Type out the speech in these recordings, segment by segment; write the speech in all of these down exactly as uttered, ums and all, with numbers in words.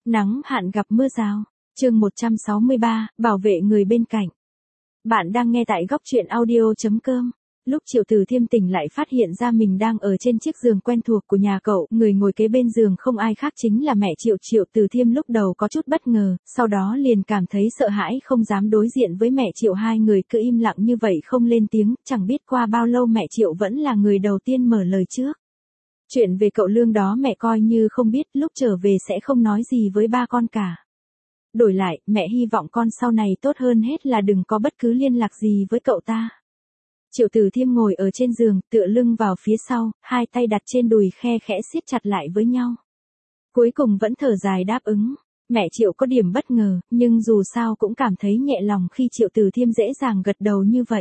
Nắng hạn gặp mưa rào. Chương một trăm sáu mươi ba, bảo vệ người bên cạnh. Bạn đang nghe tại góc truyện audio chấm com. Lúc Triệu Từ Thiêm tỉnh lại phát hiện ra mình đang ở trên chiếc giường quen thuộc của nhà cậu, người ngồi kế bên giường không ai khác chính là mẹ Triệu. Triệu Từ Thiêm lúc đầu có chút bất ngờ, sau đó liền cảm thấy sợ hãi không dám đối diện với mẹ Triệu, hai người cứ im lặng như vậy không lên tiếng, chẳng biết qua bao lâu mẹ Triệu vẫn là người đầu tiên mở lời trước. Chuyện về cậu Lương đó mẹ coi như không biết, lúc trở về sẽ không nói gì với ba con cả. Đổi lại, mẹ hy vọng con sau này tốt hơn hết là đừng có bất cứ liên lạc gì với cậu ta. Triệu Từ Thiêm ngồi ở trên giường, tựa lưng vào phía sau, hai tay đặt trên đùi khe khẽ siết chặt lại với nhau. Cuối cùng vẫn thở dài đáp ứng. Mẹ Triệu có điểm bất ngờ, nhưng dù sao cũng cảm thấy nhẹ lòng khi Triệu Từ Thiêm dễ dàng gật đầu như vậy.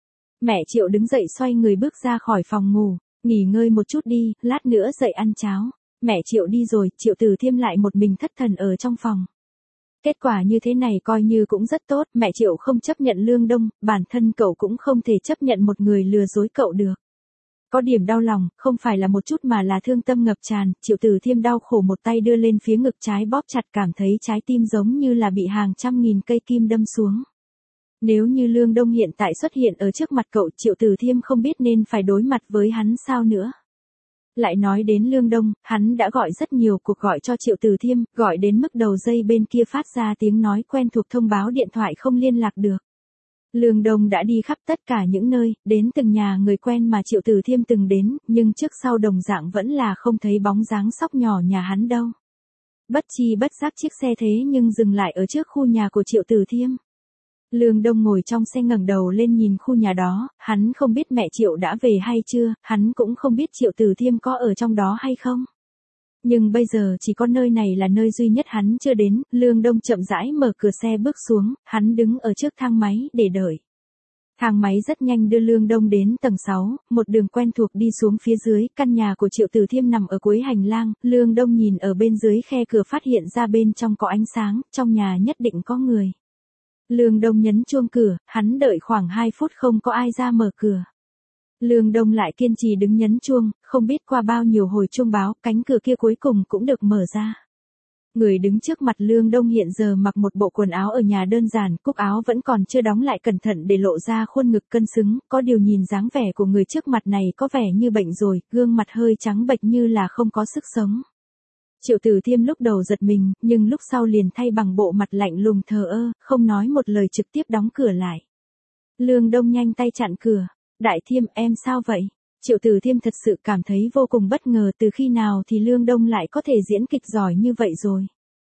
Mẹ Triệu đứng dậy xoay người bước ra khỏi phòng ngủ, nghỉ ngơi một chút đi, lát nữa dậy ăn cháo. Mẹ Triệu đi rồi, Triệu Từ Thiêm lại một mình thất thần ở trong phòng. Kết quả như thế này coi như cũng rất tốt, mẹ Triệu không chấp nhận Lương Đông, bản thân cậu cũng không thể chấp nhận một người lừa dối cậu được. Có điểm đau lòng, không phải là một chút mà là thương tâm ngập tràn, Triệu Từ Thiêm đau khổ một tay đưa lên phía ngực trái bóp chặt, cảm thấy trái tim giống như là bị hàng trăm nghìn cây kim đâm xuống. Nếu như Lương Đông hiện tại xuất hiện ở trước mặt cậu, Triệu Từ Thiêm không biết nên phải đối mặt với hắn sao nữa. Lại nói đến Lương Đông, hắn đã gọi rất nhiều cuộc gọi cho Triệu Từ Thiêm, gọi đến mức đầu dây bên kia phát ra tiếng nói quen thuộc thông báo điện thoại không liên lạc được. Lương Đông đã đi khắp tất cả những nơi, đến từng nhà người quen mà Triệu Từ Thiêm từng đến, nhưng trước sau đồng dạng vẫn là không thấy bóng dáng sóc nhỏ nhà hắn đâu. Bất chi bất giác chiếc xe thế nhưng dừng lại ở trước khu nhà của Triệu Từ Thiêm. Lương Đông ngồi trong xe ngẩng đầu lên nhìn khu nhà đó, hắn không biết mẹ Triệu đã về hay chưa, hắn cũng không biết Triệu Từ Thiêm có ở trong đó hay không. Nhưng bây giờ chỉ có nơi này là nơi duy nhất hắn chưa đến, Lương Đông chậm rãi mở cửa xe bước xuống, hắn đứng ở trước thang máy để đợi. Thang máy rất nhanh đưa Lương Đông đến tầng sáu, một đường quen thuộc đi xuống phía dưới, căn nhà của Triệu Từ Thiêm nằm ở cuối hành lang, Lương Đông nhìn ở bên dưới khe cửa phát hiện ra bên trong có ánh sáng, trong nhà nhất định có người. Lương Đông nhấn chuông cửa, hắn đợi khoảng hai phút không có ai ra mở cửa. Lương Đông lại kiên trì đứng nhấn chuông, không biết qua bao nhiêu hồi chuông báo, cánh cửa kia cuối cùng cũng được mở ra. Người đứng trước mặt Lương Đông hiện giờ mặc một bộ quần áo ở nhà đơn giản, cúc áo vẫn còn chưa đóng lại cẩn thận để lộ ra khuôn ngực cân xứng, có điều nhìn dáng vẻ của người trước mặt này có vẻ như bệnh rồi, gương mặt hơi trắng bệch như là không có sức sống. Triệu Từ Thiêm lúc đầu giật mình, nhưng lúc sau liền thay bằng bộ mặt lạnh lùng thờ ơ, không nói một lời trực tiếp đóng cửa lại. Lương Đông nhanh tay chặn cửa. Đại Thiêm, em sao vậy? Triệu Từ Thiêm thật sự cảm thấy vô cùng bất ngờ, từ khi nào thì Lương Đông lại có thể diễn kịch giỏi như vậy rồi.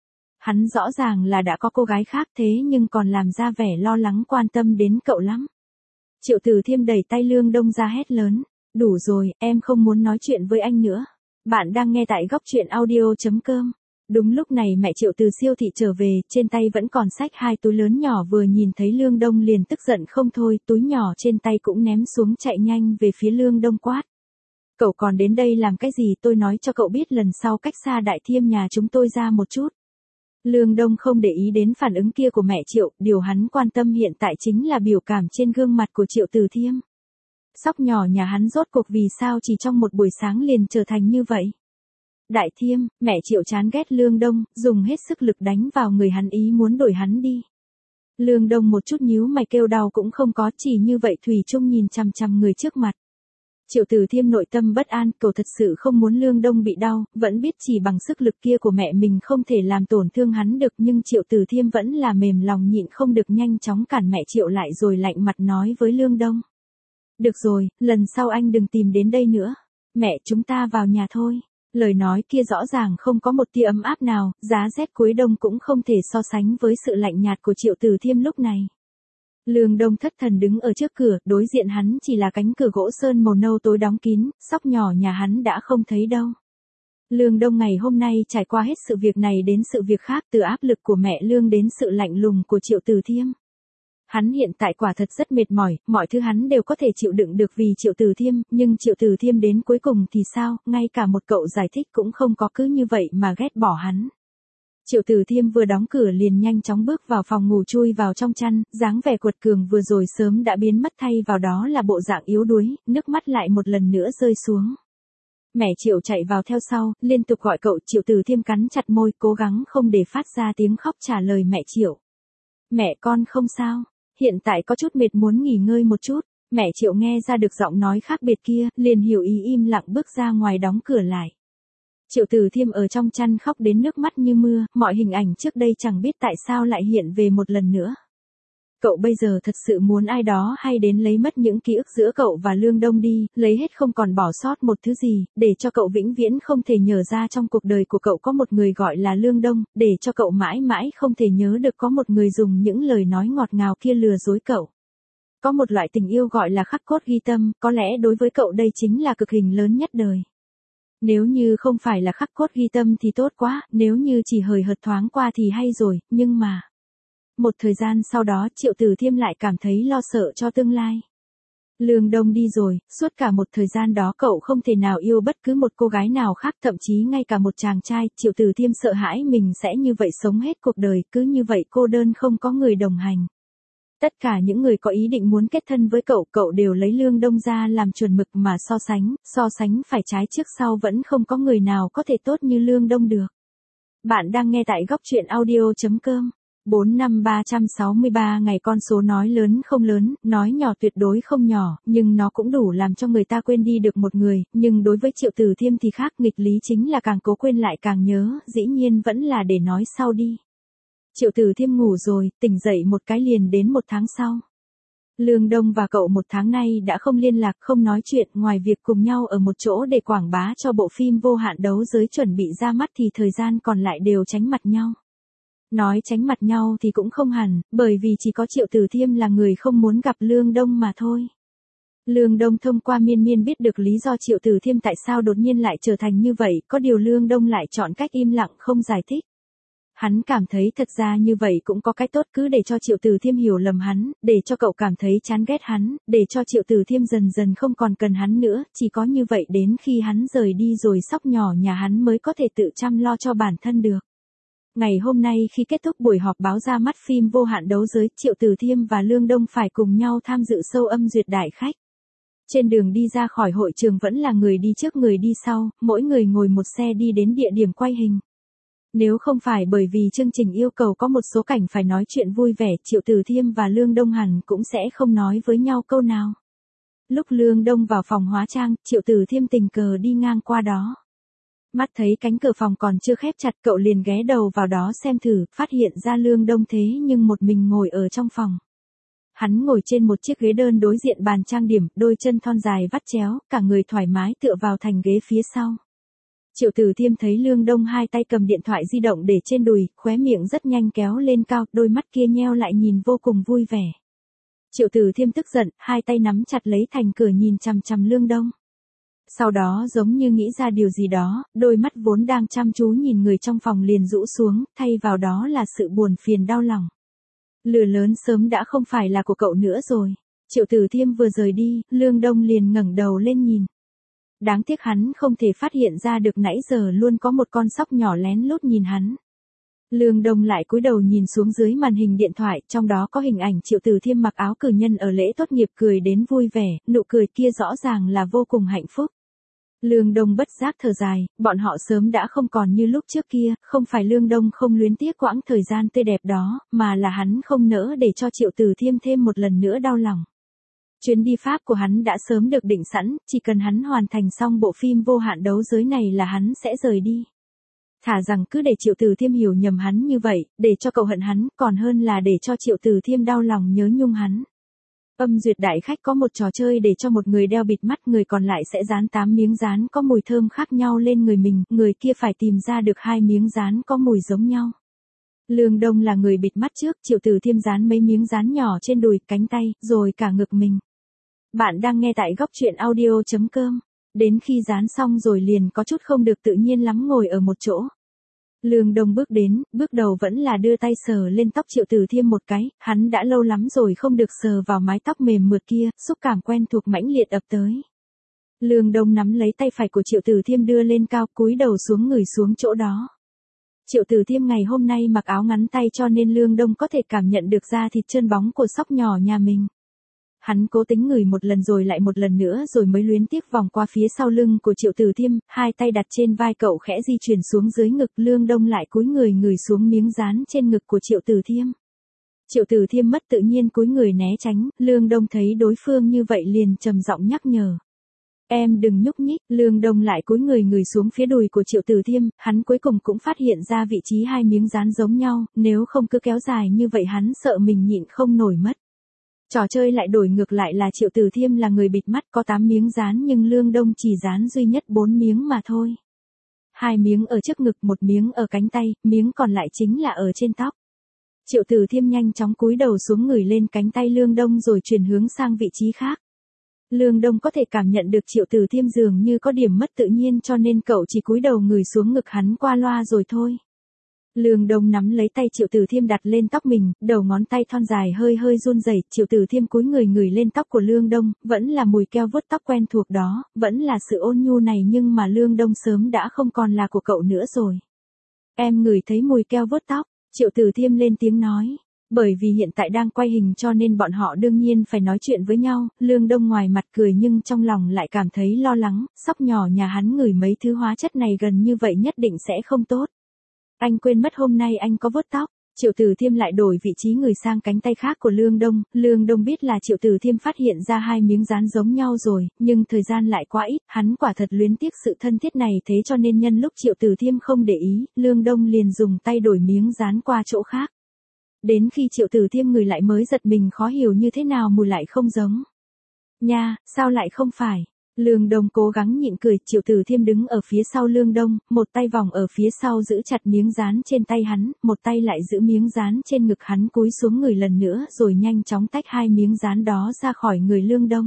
Hắn rõ ràng là đã có cô gái khác thế nhưng còn làm ra vẻ lo lắng quan tâm đến cậu lắm. Triệu Từ Thiêm đẩy tay Lương Đông ra hét lớn. Đủ rồi, em không muốn nói chuyện với anh nữa. Bạn đang nghe tại góc truyện audio chấm com. Đúng lúc này mẹ Triệu từ siêu thị trở về, trên tay vẫn còn xách hai túi lớn nhỏ, vừa nhìn thấy Lương Đông liền tức giận không thôi, túi nhỏ trên tay cũng ném xuống chạy nhanh về phía Lương Đông quát. Cậu còn đến đây làm cái gì, tôi nói cho cậu biết lần sau cách xa Đại Thiêm nhà chúng tôi ra một chút. Lương Đông không để ý đến phản ứng kia của mẹ Triệu, điều hắn quan tâm hiện tại chính là biểu cảm trên gương mặt của Triệu Từ Thiêm. Sóc nhỏ nhà hắn rốt cuộc vì sao chỉ trong một buổi sáng liền trở thành như vậy. Đại Thiêm, mẹ Triệu chán ghét Lương Đông, dùng hết sức lực đánh vào người hắn ý muốn đuổi hắn đi. Lương Đông một chút nhíu mày kêu đau cũng không có, chỉ như vậy thủy chung nhìn chằm chằm người trước mặt. Triệu Từ Thiêm nội tâm bất an, cậu thật sự không muốn Lương Đông bị đau, vẫn biết chỉ bằng sức lực kia của mẹ mình không thể làm tổn thương hắn được, nhưng Triệu Từ Thiêm vẫn là mềm lòng nhịn không được nhanh chóng cản mẹ Triệu lại rồi lạnh mặt nói với Lương Đông. Được rồi, lần sau anh đừng tìm đến đây nữa. Mẹ, chúng ta vào nhà thôi. Lời nói kia rõ ràng không có một tia ấm áp nào, giá rét cuối đông cũng không thể so sánh với sự lạnh nhạt của Triệu Từ Thiêm lúc này. Lương Đông thất thần đứng ở trước cửa, đối diện hắn chỉ là cánh cửa gỗ sơn màu nâu tối đóng kín, sóc nhỏ nhà hắn đã không thấy đâu. Lương Đông ngày hôm nay trải qua hết sự việc này đến sự việc khác, từ áp lực của mẹ Lương đến sự lạnh lùng của Triệu Từ Thiêm. Hắn hiện tại quả thật rất mệt mỏi, mọi thứ hắn đều có thể chịu đựng được vì Triệu Từ Thiêm, nhưng Triệu Từ Thiêm đến cuối cùng thì sao, ngay cả một cậu giải thích cũng không có, cứ như vậy mà ghét bỏ hắn. Triệu Từ Thiêm vừa đóng cửa liền nhanh chóng bước vào phòng ngủ chui vào trong chăn, dáng vẻ quật cường vừa rồi sớm đã biến mất thay vào đó là bộ dạng yếu đuối, nước mắt lại một lần nữa rơi xuống. Mẹ Triệu chạy vào theo sau, liên tục gọi cậu. Triệu Từ Thiêm cắn chặt môi, cố gắng không để phát ra tiếng khóc trả lời mẹ Triệu. Mẹ con không sao, hiện tại có chút mệt muốn nghỉ ngơi một chút. Mẹ Triệu nghe ra được giọng nói khác biệt kia, liền hiểu ý im lặng bước ra ngoài đóng cửa lại. Triệu Từ Thiêm ở trong chăn khóc đến nước mắt như mưa, mọi hình ảnh trước đây chẳng biết tại sao lại hiện về một lần nữa. Cậu bây giờ thật sự muốn ai đó hay đến lấy mất những ký ức giữa cậu và Lương Đông đi, lấy hết không còn bỏ sót một thứ gì, để cho cậu vĩnh viễn không thể nhớ ra trong cuộc đời của cậu có một người gọi là Lương Đông, để cho cậu mãi mãi không thể nhớ được có một người dùng những lời nói ngọt ngào kia lừa dối cậu. Có một loại tình yêu gọi là khắc cốt ghi tâm, có lẽ đối với cậu đây chính là cực hình lớn nhất đời. Nếu như không phải là khắc cốt ghi tâm thì tốt quá, nếu như chỉ hời hợt thoáng qua thì hay rồi, nhưng mà... Một thời gian sau đó Triệu Từ Thiêm lại cảm thấy lo sợ cho tương lai. Lương Đông đi rồi, suốt cả một thời gian đó cậu không thể nào yêu bất cứ một cô gái nào khác, thậm chí ngay cả một chàng trai. Triệu Từ Thiêm sợ hãi mình sẽ như vậy sống hết cuộc đời, cứ như vậy cô đơn không có người đồng hành. Tất cả những người có ý định muốn kết thân với cậu, cậu đều lấy Lương Đông ra làm chuẩn mực mà so sánh, so sánh phải trái trước sau vẫn không có người nào có thể tốt như Lương Đông được. Bạn đang nghe tại góc truyện audio.com. bốn năm ba trăm sáu mươi ba ngày con số nói lớn không lớn, nói nhỏ tuyệt đối không nhỏ, nhưng nó cũng đủ làm cho người ta quên đi được một người, nhưng đối với Triệu Từ Thiêm thì khác, nghịch lý chính là càng cố quên lại càng nhớ, dĩ nhiên vẫn là để nói sau đi. Triệu Từ Thiêm ngủ rồi, tỉnh dậy một cái liền đến một tháng sau. Lương Đông và cậu một tháng nay đã không liên lạc, không nói chuyện, ngoài việc cùng nhau ở một chỗ để quảng bá cho bộ phim Vô Hạn Đấu Giới chuẩn bị ra mắt thì thời gian còn lại đều tránh mặt nhau. Nói tránh mặt nhau thì cũng không hẳn, bởi vì chỉ có Triệu Từ Thiêm là người không muốn gặp Lương Đông mà thôi. Lương Đông thông qua Miên Miên biết được lý do Triệu Từ Thiêm tại sao đột nhiên lại trở thành như vậy, có điều Lương Đông lại chọn cách im lặng không giải thích. Hắn cảm thấy thật ra như vậy cũng có cái tốt, cứ để cho Triệu Từ Thiêm hiểu lầm hắn, để cho cậu cảm thấy chán ghét hắn, để cho Triệu Từ Thiêm dần dần không còn cần hắn nữa, chỉ có như vậy đến khi hắn rời đi rồi sóc nhỏ nhà hắn mới có thể tự chăm lo cho bản thân được. Ngày hôm nay khi kết thúc buổi họp báo ra mắt phim Vô Hạn Đấu Giới, Triệu Từ Thiêm và Lương Đông phải cùng nhau tham dự show âm duyệt đại khách. Trên đường đi ra khỏi hội trường vẫn là người đi trước người đi sau, mỗi người ngồi một xe đi đến địa điểm quay hình. Nếu không phải bởi vì chương trình yêu cầu có một số cảnh phải nói chuyện vui vẻ, Triệu Từ Thiêm và Lương Đông hẳn cũng sẽ không nói với nhau câu nào. Lúc Lương Đông vào phòng hóa trang, Triệu Từ Thiêm tình cờ đi ngang qua đó. Mắt thấy cánh cửa phòng còn chưa khép chặt, cậu liền ghé đầu vào đó xem thử, phát hiện ra Lương Đông thế nhưng một mình ngồi ở trong phòng. Hắn ngồi trên một chiếc ghế đơn đối diện bàn trang điểm, đôi chân thon dài vắt chéo, cả người thoải mái tựa vào thành ghế phía sau. Triệu Từ Thiêm thấy Lương Đông hai tay cầm điện thoại di động để trên đùi, khóe miệng rất nhanh kéo lên cao, đôi mắt kia nheo lại nhìn vô cùng vui vẻ. Triệu Từ Thiêm tức giận, hai tay nắm chặt lấy thành cửa nhìn chằm chằm Lương Đông. Sau đó giống như nghĩ ra điều gì đó, đôi mắt vốn đang chăm chú nhìn người trong phòng liền rũ xuống, thay vào đó là sự buồn phiền đau lòng. Lửa lớn sớm đã không phải là của cậu nữa rồi. Triệu Từ Thiêm vừa rời đi, Lương Đông liền ngẩng đầu lên nhìn. Đáng tiếc hắn không thể phát hiện ra được nãy giờ luôn có một con sóc nhỏ lén lút nhìn hắn. Lương Đông lại cúi đầu nhìn xuống dưới màn hình điện thoại, trong đó có hình ảnh Triệu Từ Thiêm mặc áo cử nhân ở lễ tốt nghiệp cười đến vui vẻ, nụ cười kia rõ ràng là vô cùng hạnh phúc. Lương Đông bất giác thở dài, bọn họ sớm đã không còn như lúc trước kia, không phải Lương Đông không luyến tiếc quãng thời gian tươi đẹp đó, mà là hắn không nỡ để cho Triệu Từ Thiêm thêm một lần nữa đau lòng. Chuyến đi Pháp của hắn đã sớm được định sẵn, chỉ cần hắn hoàn thành xong bộ phim Vô Hạn Đấu Giới này là hắn sẽ rời đi. Thả rằng cứ để Triệu Từ Thiêm hiểu nhầm hắn như vậy, để cho cậu hận hắn, còn hơn là để cho Triệu Từ Thiêm đau lòng nhớ nhung hắn. Âm duyệt đại khách có một trò chơi để cho một người đeo bịt mắt, người còn lại sẽ dán tám miếng dán có mùi thơm khác nhau lên người mình, người kia phải tìm ra được hai miếng dán có mùi giống nhau. Lương Đông là người bịt mắt trước, Triệu Từ Thiêm dán mấy miếng dán nhỏ trên đùi, cánh tay, rồi cả ngực mình. Bạn đang nghe tại góc truyện audio.com. Đến khi dán xong rồi liền có chút không được tự nhiên lắm ngồi ở một chỗ. Lương Đông bước đến, bước đầu vẫn là đưa tay sờ lên tóc Triệu Từ Thiêm một cái, hắn đã lâu lắm rồi không được sờ vào mái tóc mềm mượt kia, xúc cảm quen thuộc mãnh liệt ập tới. Lương Đông nắm lấy tay phải của Triệu Từ Thiêm đưa lên cao, cúi đầu xuống ngửi xuống chỗ đó. Triệu Từ Thiêm ngày hôm nay mặc áo ngắn tay cho nên Lương Đông có thể cảm nhận được da thịt trơn bóng của sóc nhỏ nhà mình. hắn cố tính ngửi một lần rồi lại một lần nữa rồi mới luyến tiếc vòng qua phía sau lưng của Triệu Tử Thiêm, hai tay đặt trên vai cậu khẽ di chuyển xuống dưới ngực. Lương Đông lại cúi người ngửi xuống miếng dán trên ngực của Triệu Tử Thiêm. Triệu Tử Thiêm mất tự nhiên cúi người né tránh, Lương Đông thấy đối phương như vậy liền trầm giọng nhắc nhở. Em đừng nhúc nhích. Lương Đông lại cúi người ngửi xuống phía đùi của Triệu Tử Thiêm, hắn cuối cùng cũng phát hiện ra vị trí hai miếng dán giống nhau, nếu không cứ kéo dài như vậy hắn sợ mình nhịn không nổi mất. Trò chơi lại đổi ngược lại là Triệu Tử Thiêm là người bịt mắt có tám miếng dán nhưng Lương Đông chỉ dán duy nhất bốn miếng mà thôi. Hai miếng ở trước ngực, một miếng ở cánh tay, miếng còn lại chính là ở trên tóc. Triệu Tử Thiêm nhanh chóng cúi đầu xuống ngửi lên cánh tay Lương Đông rồi chuyển hướng sang vị trí khác. Lương Đông có thể cảm nhận được Triệu Tử Thiêm dường như có điểm mất tự nhiên cho nên cậu chỉ cúi đầu ngửi xuống ngực hắn qua loa rồi thôi. Lương Đông nắm lấy tay Triệu Tử Thiêm đặt lên tóc mình, đầu ngón tay thon dài hơi hơi run rẩy. Triệu Tử Thiêm cúi người ngửi lên tóc của Lương Đông, vẫn là mùi keo vuốt tóc quen thuộc đó, vẫn là sự ôn nhu này nhưng mà Lương Đông sớm đã không còn là của cậu nữa rồi. Em ngửi thấy mùi keo vuốt tóc, Triệu Tử Thiêm lên tiếng nói. Bởi vì hiện tại đang quay hình cho nên bọn họ đương nhiên phải nói chuyện với nhau, Lương Đông ngoài mặt cười nhưng trong lòng lại cảm thấy lo lắng, sóc nhỏ nhà hắn ngửi mấy thứ hóa chất này gần như vậy nhất định sẽ không tốt. Anh quên mất hôm nay anh có vuốt tóc. Triệu Tử Thiêm lại đổi vị trí người sang cánh tay khác của Lương Đông, Lương Đông biết là Triệu Tử Thiêm phát hiện ra hai miếng dán giống nhau rồi, nhưng thời gian lại quá ít, hắn quả thật luyến tiếc sự thân thiết này thế cho nên nhân lúc Triệu Tử Thiêm không để ý, Lương Đông liền dùng tay đổi miếng dán qua chỗ khác. Đến khi Triệu Tử Thiêm người lại mới giật mình khó hiểu như thế nào mùi lại không giống. Nha, sao lại không phải? Lương Đông cố gắng nhịn cười, Triệu Tử Thiêm đứng ở phía sau Lương Đông, một tay vòng ở phía sau giữ chặt miếng dán trên tay hắn, một tay lại giữ miếng dán trên ngực hắn cúi xuống người lần nữa rồi nhanh chóng tách hai miếng dán đó ra khỏi người Lương Đông.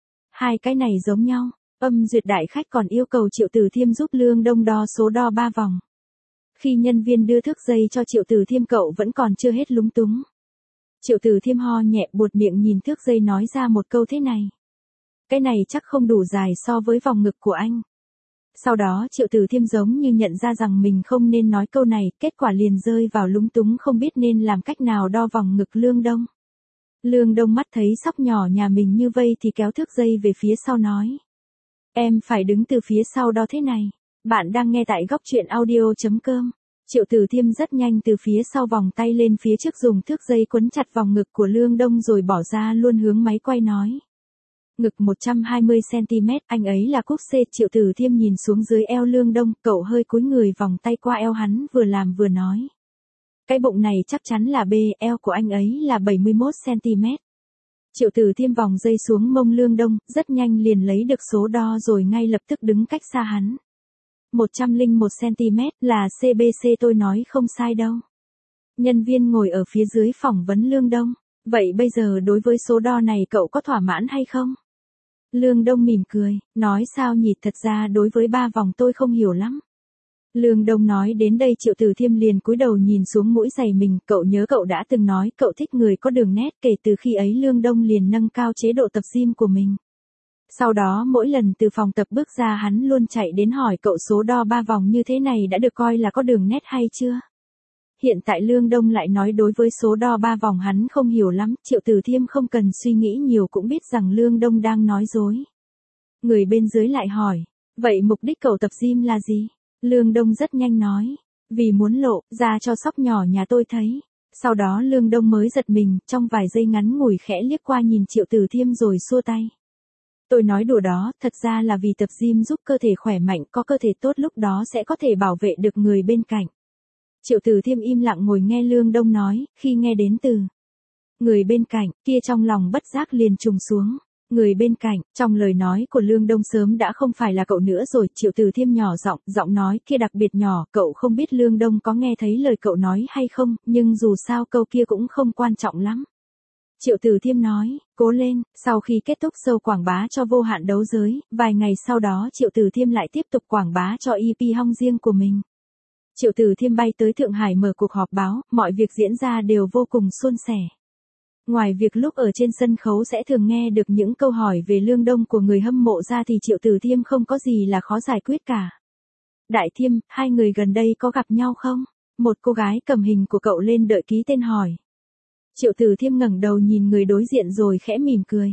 Hai cái này giống nhau, âm duyệt đại khách còn yêu cầu Triệu Tử Thiêm giúp Lương Đông đo số đo ba vòng. Khi nhân viên đưa thước dây cho Triệu Tử Thiêm cậu vẫn còn chưa hết lúng túng. Triệu Tử Thiêm ho nhẹ buột miệng nhìn thước dây nói ra một câu thế này. Cái này chắc không đủ dài so với vòng ngực của anh. Sau đó Triệu Tử Thiêm giống như nhận ra rằng mình không nên nói câu này, kết quả liền rơi vào lúng túng không biết nên làm cách nào đo vòng ngực Lương Đông. Lương Đông mắt thấy sóc nhỏ nhà mình như vây thì kéo thước dây về phía sau nói. Em phải đứng từ phía sau đo thế này. Bạn đang nghe tại góc truyện audio.com. Triệu Tử Thiêm rất nhanh từ phía sau vòng tay lên phía trước dùng thước dây quấn chặt vòng ngực của Lương Đông rồi bỏ ra luôn hướng máy quay nói. Ngực một trăm hai mươi xăng ti mét, anh ấy là cúp C. Triệu Tử Thiêm nhìn xuống dưới eo Lương Đông, cậu hơi cúi người vòng tay qua eo hắn vừa làm vừa nói. Cái bụng này chắc chắn là B, eo của anh ấy là bảy mươi mốt xăng ti mét. Triệu Tử Thiêm vòng dây xuống mông Lương Đông, rất nhanh liền lấy được số đo rồi ngay lập tức đứng cách xa hắn. một trăm lẻ một xăng ti mét là xê bê xê tôi nói không sai đâu. Nhân viên ngồi ở phía dưới phỏng vấn Lương Đông. Vậy bây giờ đối với số đo này cậu có thỏa mãn hay không? Lương Đông mỉm cười, nói sao nhỉ, thật ra đối với ba vòng tôi không hiểu lắm. Lương Đông nói đến đây Triệu Tử Thiêm liền cúi đầu nhìn xuống mũi giày mình, cậu nhớ cậu đã từng nói cậu thích người có đường nét, kể từ khi ấy Lương Đông liền nâng cao chế độ tập gym của mình. Sau đó mỗi lần từ phòng tập bước ra hắn luôn chạy đến hỏi cậu số đo ba vòng như thế này đã được coi là có đường nét hay chưa. Hiện tại Lương Đông lại nói đối với số đo ba vòng hắn không hiểu lắm, Triệu Tử Thiêm không cần suy nghĩ nhiều cũng biết rằng Lương Đông đang nói dối. Người bên dưới lại hỏi, vậy mục đích cậu tập gym là gì? Lương Đông rất nhanh nói, vì muốn lộ ra cho sóc nhỏ nhà tôi thấy. Sau đó Lương Đông mới giật mình, trong vài giây ngắn ngủi khẽ liếc qua nhìn Triệu Tử Thiêm rồi xua tay. Tôi nói đùa đó, thật ra là vì tập gym giúp cơ thể khỏe mạnh, có cơ thể tốt lúc đó sẽ có thể bảo vệ được người bên cạnh. Triệu Tử Thiêm im lặng ngồi nghe Lương Đông nói, khi nghe đến từ người bên cạnh, kia trong lòng bất giác liền trùng xuống. Người bên cạnh, trong lời nói của Lương Đông sớm đã không phải là cậu nữa rồi, Triệu Tử Thiêm nhỏ giọng, giọng nói kia đặc biệt nhỏ, cậu không biết Lương Đông có nghe thấy lời cậu nói hay không, nhưng dù sao câu kia cũng không quan trọng lắm. Triệu Tử Thiêm nói, cố lên, sau khi kết thúc show quảng bá cho vô hạn đấu giới, vài ngày sau đó Triệu Tử Thiêm lại tiếp tục quảng bá cho e pê hong riêng của mình. Triệu Tử Thiêm bay tới Thượng Hải mở cuộc họp báo, mọi việc diễn ra đều vô cùng suôn sẻ. Ngoài việc lúc ở trên sân khấu sẽ thường nghe được những câu hỏi về Lương Đông của người hâm mộ ra thì Triệu Tử Thiêm không có gì là khó giải quyết cả. Đại Thiêm, hai người gần đây có gặp nhau không? Một cô gái cầm hình của cậu lên đợi ký tên hỏi. Triệu Tử Thiêm ngẩng đầu nhìn người đối diện rồi khẽ mỉm cười.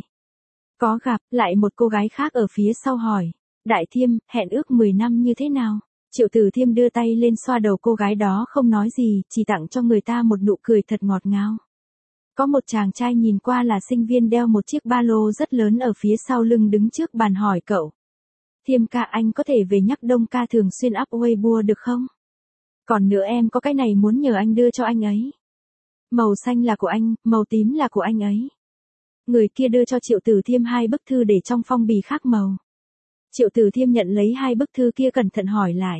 Có gặp, lại một cô gái khác ở phía sau hỏi. Đại Thiêm, hẹn ước mười năm như thế nào? Triệu Tử Thiêm đưa tay lên xoa đầu cô gái đó không nói gì, chỉ tặng cho người ta một nụ cười thật ngọt ngào. Có một chàng trai nhìn qua là sinh viên đeo một chiếc ba lô rất lớn ở phía sau lưng đứng trước bàn hỏi cậu. Thiêm ca, anh có thể về nhắc Đông ca thường xuyên up Weibo được không? Còn nữa em có cái này muốn nhờ anh đưa cho anh ấy. Màu xanh là của anh, màu tím là của anh ấy. Người kia đưa cho Triệu Tử Thiêm hai bức thư để trong phong bì khác màu. Triệu Tử Thiêm nhận lấy hai bức thư kia cẩn thận hỏi lại.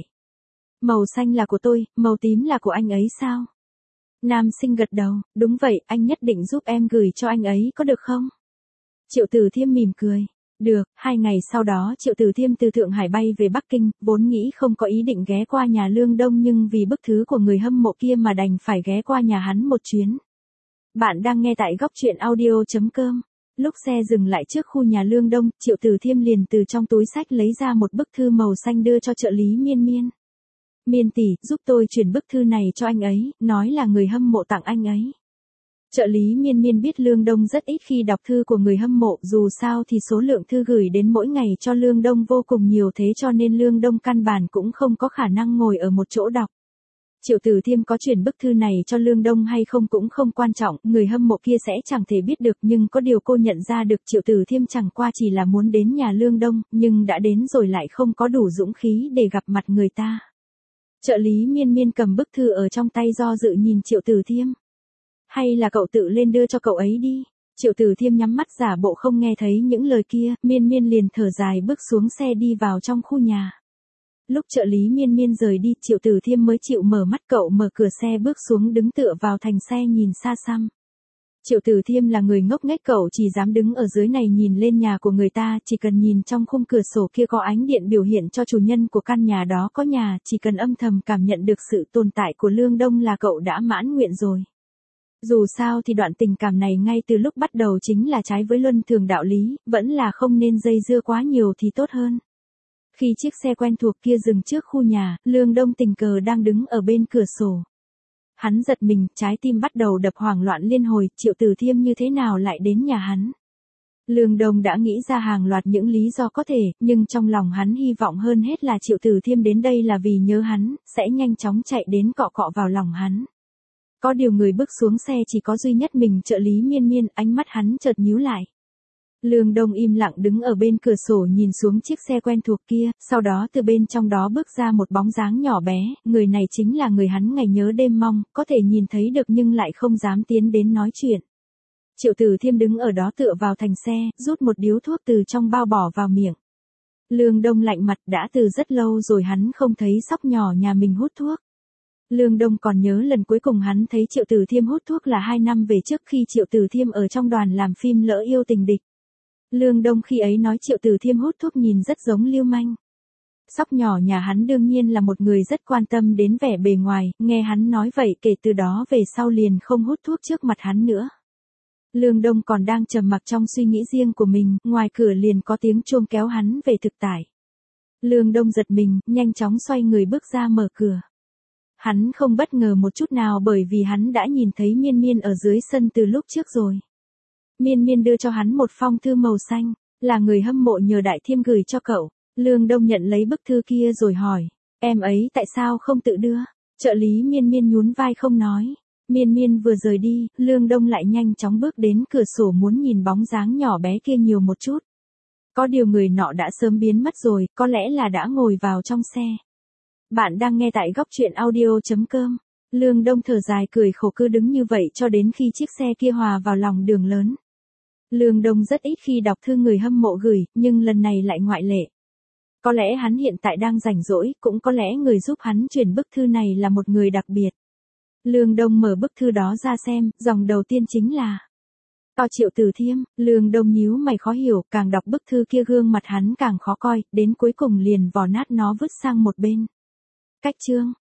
Màu xanh là của tôi, màu tím là của anh ấy sao? Nam sinh gật đầu, đúng vậy, anh nhất định giúp em gửi cho anh ấy có được không? Triệu Tử Thiêm mỉm cười. Được, hai ngày sau đó Triệu Tử Thiêm từ Thượng Hải bay về Bắc Kinh, vốn nghĩ không có ý định ghé qua nhà Lương Đông nhưng vì bức thư của người hâm mộ kia mà đành phải ghé qua nhà hắn một chuyến. Bạn đang nghe tại góc truyện audio.com. Lúc xe dừng lại trước khu nhà Lương Đông, Triệu Tử Thiêm liền từ trong túi xách lấy ra một bức thư màu xanh đưa cho trợ lý Miên Miên. Miên tỷ, giúp tôi chuyển bức thư này cho anh ấy, nói là người hâm mộ tặng anh ấy. Trợ lý Miên Miên biết Lương Đông rất ít khi đọc thư của người hâm mộ, dù sao thì số lượng thư gửi đến mỗi ngày cho Lương Đông vô cùng nhiều, thế cho nên Lương Đông căn bản cũng không có khả năng ngồi ở một chỗ đọc. Triệu Tử Thiêm có chuyển bức thư này cho Lương Đông hay không cũng không quan trọng, người hâm mộ kia sẽ chẳng thể biết được, nhưng có điều cô nhận ra được Triệu Tử Thiêm chẳng qua chỉ là muốn đến nhà Lương Đông, nhưng đã đến rồi lại không có đủ dũng khí để gặp mặt người ta. Trợ lý Miên Miên cầm bức thư ở trong tay do dự nhìn Triệu Tử Thiêm. Hay là cậu tự lên đưa cho cậu ấy đi. Triệu Tử Thiêm nhắm mắt giả bộ không nghe thấy những lời kia, Miên Miên liền thở dài bước xuống xe đi vào trong khu nhà. Lúc trợ lý Miên Miên rời đi, Triệu Tử Thiêm mới chịu mở mắt, cậu mở cửa xe bước xuống đứng tựa vào thành xe nhìn xa xăm. Triệu Tử Thiêm là người ngốc nghếch, cậu chỉ dám đứng ở dưới này nhìn lên nhà của người ta, chỉ cần nhìn trong khung cửa sổ kia có ánh điện biểu hiện cho chủ nhân của căn nhà đó có nhà, chỉ cần âm thầm cảm nhận được sự tồn tại của Lương Đông là cậu đã mãn nguyện rồi. Dù sao thì đoạn tình cảm này ngay từ lúc bắt đầu chính là trái với luân thường đạo lý, vẫn là không nên dây dưa quá nhiều thì tốt hơn. Khi chiếc xe quen thuộc kia dừng trước khu nhà, Lương Đông tình cờ đang đứng ở bên cửa sổ. Hắn giật mình, trái tim bắt đầu đập hoảng loạn liên hồi, Triệu Tử Thiêm như thế nào lại đến nhà hắn. Lương Đông đã nghĩ ra hàng loạt những lý do có thể, nhưng trong lòng hắn hy vọng hơn hết là Triệu Tử Thiêm đến đây là vì nhớ hắn, sẽ nhanh chóng chạy đến cọ cọ vào lòng hắn. Có điều người bước xuống xe chỉ có duy nhất mình trợ lý Miên Miên, ánh mắt hắn chợt nhíu lại. Lương Đông im lặng đứng ở bên cửa sổ nhìn xuống chiếc xe quen thuộc kia, sau đó từ bên trong đó bước ra một bóng dáng nhỏ bé, người này chính là người hắn ngày nhớ đêm mong, có thể nhìn thấy được nhưng lại không dám tiến đến nói chuyện. Triệu Tử Thiêm đứng ở đó tựa vào thành xe, rút một điếu thuốc từ trong bao bỏ vào miệng. Lương Đông lạnh mặt, đã từ rất lâu rồi hắn không thấy sóc nhỏ nhà mình hút thuốc. Lương Đông còn nhớ lần cuối cùng hắn thấy Triệu Tử Thiêm hút thuốc là hai năm về trước khi Triệu Tử Thiêm ở trong đoàn làm phim Lỡ Yêu Tình Địch. Lương Đông khi ấy nói Triệu Tử Thiêm hút thuốc nhìn rất giống lưu manh. Sóc nhỏ nhà hắn đương nhiên là một người rất quan tâm đến vẻ bề ngoài, nghe hắn nói vậy kể từ đó về sau liền không hút thuốc trước mặt hắn nữa. Lương Đông còn đang trầm mặc trong suy nghĩ riêng của mình, ngoài cửa liền có tiếng chuông kéo hắn về thực tại. Lương Đông giật mình, nhanh chóng xoay người bước ra mở cửa. Hắn không bất ngờ một chút nào bởi vì hắn đã nhìn thấy Miên Miên ở dưới sân từ lúc trước rồi. Miên Miên đưa cho hắn một phong thư màu xanh, là người hâm mộ nhờ Đại Thiêm gửi cho cậu. Lương Đông nhận lấy bức thư kia rồi hỏi, em ấy tại sao không tự đưa? Trợ lý Miên Miên nhún vai không nói. Miên Miên vừa rời đi, Lương Đông lại nhanh chóng bước đến cửa sổ muốn nhìn bóng dáng nhỏ bé kia nhiều một chút. Có điều người nọ đã sớm biến mất rồi, có lẽ là đã ngồi vào trong xe. Bạn đang nghe tại góc truyện audio.com. Lương Đông thở dài cười khổ cứ đứng như vậy cho đến khi chiếc xe kia hòa vào lòng đường lớn. Lương Đông rất ít khi đọc thư người hâm mộ gửi, nhưng lần này lại ngoại lệ. Có lẽ hắn hiện tại đang rảnh rỗi, cũng có lẽ người giúp hắn chuyển bức thư này là một người đặc biệt. Lương Đông mở bức thư đó ra xem, dòng đầu tiên chính là To Triệu Tử Thiêm. Lương Đông nhíu mày khó hiểu, càng đọc bức thư kia gương mặt hắn càng khó coi, đến cuối cùng liền vò nát nó vứt sang một bên. Cách chương